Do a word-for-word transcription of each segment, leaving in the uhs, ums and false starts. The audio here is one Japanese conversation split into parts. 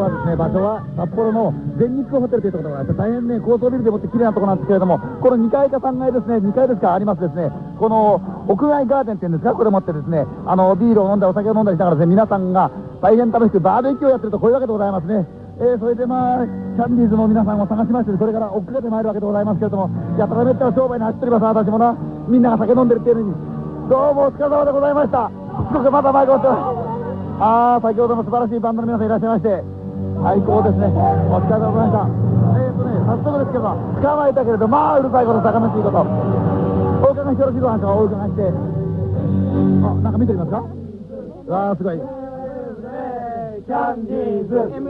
はですね、場所は札幌の全日空ホテルというところがあって、大変ね、高層ビルでもって綺麗なところなんですけれども、このにかいかさんがいですね、にかいですかありますですね、この屋外ガーデンっていうんですか、これ持ってですね、あのビールを飲んだりお酒を飲んだりしながらですね、皆さんが大変楽しくバーベキューをやってるとこういうわけでございますね。えー、それでまあキャンディーズの皆さんを探しまして、それから追っかけてまいるわけでございますけれども、やたらめったら商売に走っております。私もな、みんなが酒飲んでるっていうのに、どうもお疲れ様でございました。すごくまだマイク持ってます。ああ、先ほどの素晴らしいバンドの皆さんいらっしゃいまして、最高ですね。お疲れ様でございました。えーとね、早速ですけど、捕まえたけれど、まあうるさいこと、魚しいこと、お伺いしてよろしいご飯かお伺いして、あ、なんか見てみますか。わあ、すごい。キャンディーズ、はい、キ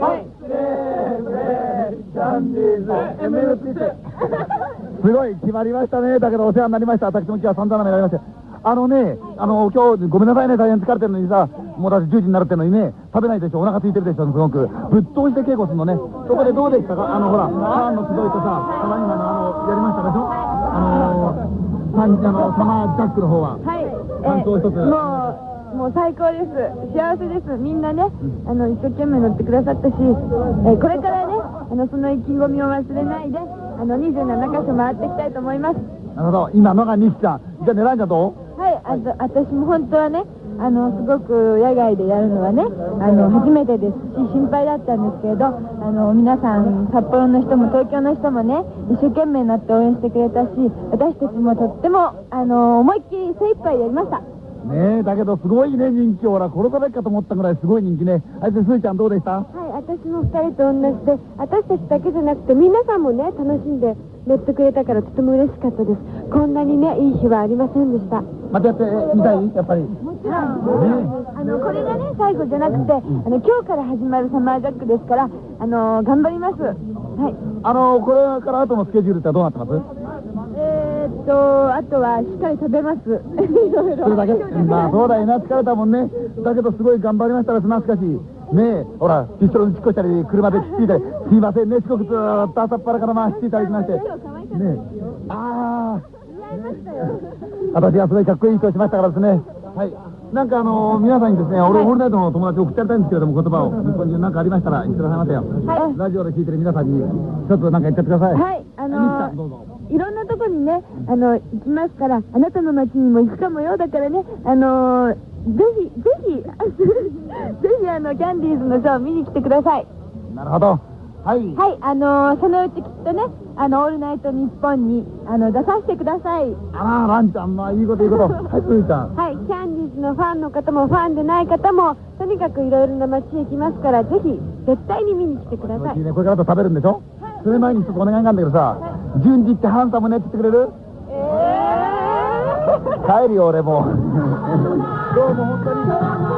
ャンディーズ、エムエル って言って、すごい決まりましたね。だけどお世話になりました。私も今日は散々な目になりました。あのね、あの今日ごめんなさいね、大変疲れてるのにさ、もうだってじゅうじになるってのにね、食べないでしょ、お腹空いてるでしょ、すごくぶっ通して稽古するのね。そこでどうでしたか。あのほら、ファンの集いとさ、ただいまのあのやりましたでしょ、あのサンあのサマージャックの方は。 はい、 担当一つ。 もうもう最高です。幸せです。みんなね、あの一生懸命乗ってくださったし、えー、これからね、あのその意気込みを忘れないで、あのにじゅうななかしょ回っていきたいと思います。 なるほど。今のが西ちゃん。じゃあ狙いちゃんどう？ はい、あと私も本当はね、あのすごく野外でやるのはね、あの初めてですし心配だったんですけれど、あの皆さん札幌の人も東京の人もね、一生懸命になって応援してくれたし、私たちもとってもあの思いっきり精一杯やりました。 ねえ、だけどすごいね、人気。ほら殺されっかと思ったぐらいすごい人気ね。あいつすーちゃんどうでした？ はい、私もふたりと同じで、私たちだけじゃなくて皆さんもね楽しんで乗ってくれたからとても嬉しかったです。こんなにねいい日はありませんでした。 またやってみたい？やっぱりもちろん、ね、あのこれがね最後じゃなくて、あの今日から始まるサマージャックですから、あの頑張ります。はい、 あのこれから後のスケジュールってどうなってます？ えーっとあとはしっかり食べます。いろいろそれだけ。まあそうだよな、疲れたもんね。だけどすごい頑張りましたらしますかしねえ、ほらピストルに突っ込したり車で突っついたり、すいませんね、四国ずーっと朝っぱらから回していただきましてねえ、ああ私はすごいかっこいい人をしましたからですね。はい、なんかあのー、皆さんにですね、俺オールナイトの友達を送ってやりたいんですけれども、言葉を日本中何かありましたら言ってくださいませよ。はい、ラジオで聞いてる皆さんにちょっとなんか言ってください。 はい、あのー、 どうぞ。 いろんなとこにね、あの行きますから、あなたの町にも行くかもよ。だからね、あのー、ぜひぜひぜひあのキャンディーズのショー見に来てください。 なるほど。はい、 はい、あのー、そのうちきっとね、あのオールナイトニッポンにあの出させてください。 あら、ランちゃん、まあいいこといいこと。はい、すーちゃん。 はい、キャンディーズのファンの方もファンでない方も、とにかくいろいろな街へ行きますから、ぜひ絶対に見に来てください。 ね、これからと食べるんでしょ。それ前に一つお願いがあるんだけどさ、順次ってハンサムねって言ってくれる？えー、帰るよ俺も。どうも本当に。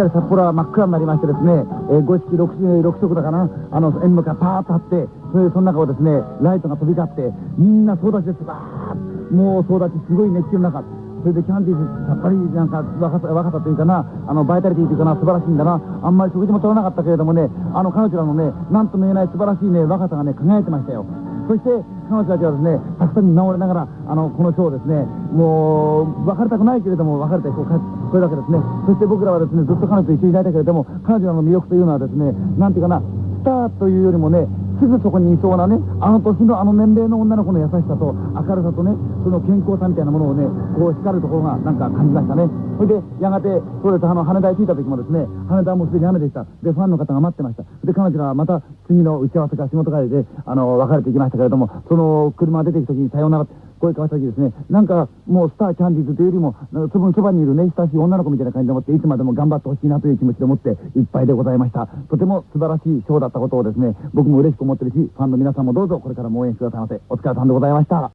かり札幌は真っ暗になりましてですね、えー、五色六六色だかな、あの演舞がパーッとあって、それでその中をですねライトが飛び交って、みんな総立ちです。バーッ、もう総立ち、すごい熱気の中、それでキャンディーズさっぱりなんか若さ若さというかな、あのバイタリティというかな、素晴らしいんだな。あんまり食事も取らなかったけれどもね、あの彼女らのね何とも言えない素晴らしいね若さがね輝いてましたよ。そして彼女たちはですねたくさん見守りながら、あのこのショーをですね、もう別れたくないけれども別れてこう帰ってこれだけですね。そして僕らはですねずっと彼女と一緒にいたいたけれども、彼女らの魅力というのはですね、なんていうかな、スターというよりもね、すぐそこにいそうなね、あの年のあの年齢の女の子の優しさと明るさとね、その健康さみたいなものをね、こう光るところがなんか感じましたね。それでやがてそうです、あの羽田へ着いた時もですね、羽田はもうすでに雨でした。でファンの方が待ってました。で彼女らはまた次の打ち合わせか仕事帰りであの別れていきましたけれども、その車が出てきた時にさようなら声交わした時ですね、なんかもうスターキャンディーズというよりもそのそばにいるね親しい女の子みたいな感じでもって、いつまでも頑張ってほしいなという気持ちでもっていっぱいでございました。とても素晴らしいショーだったことをですね、僕も嬉しく思ってるし、ファンの皆さんもどうぞこれからも応援してくださいませ。お疲れさんでございました。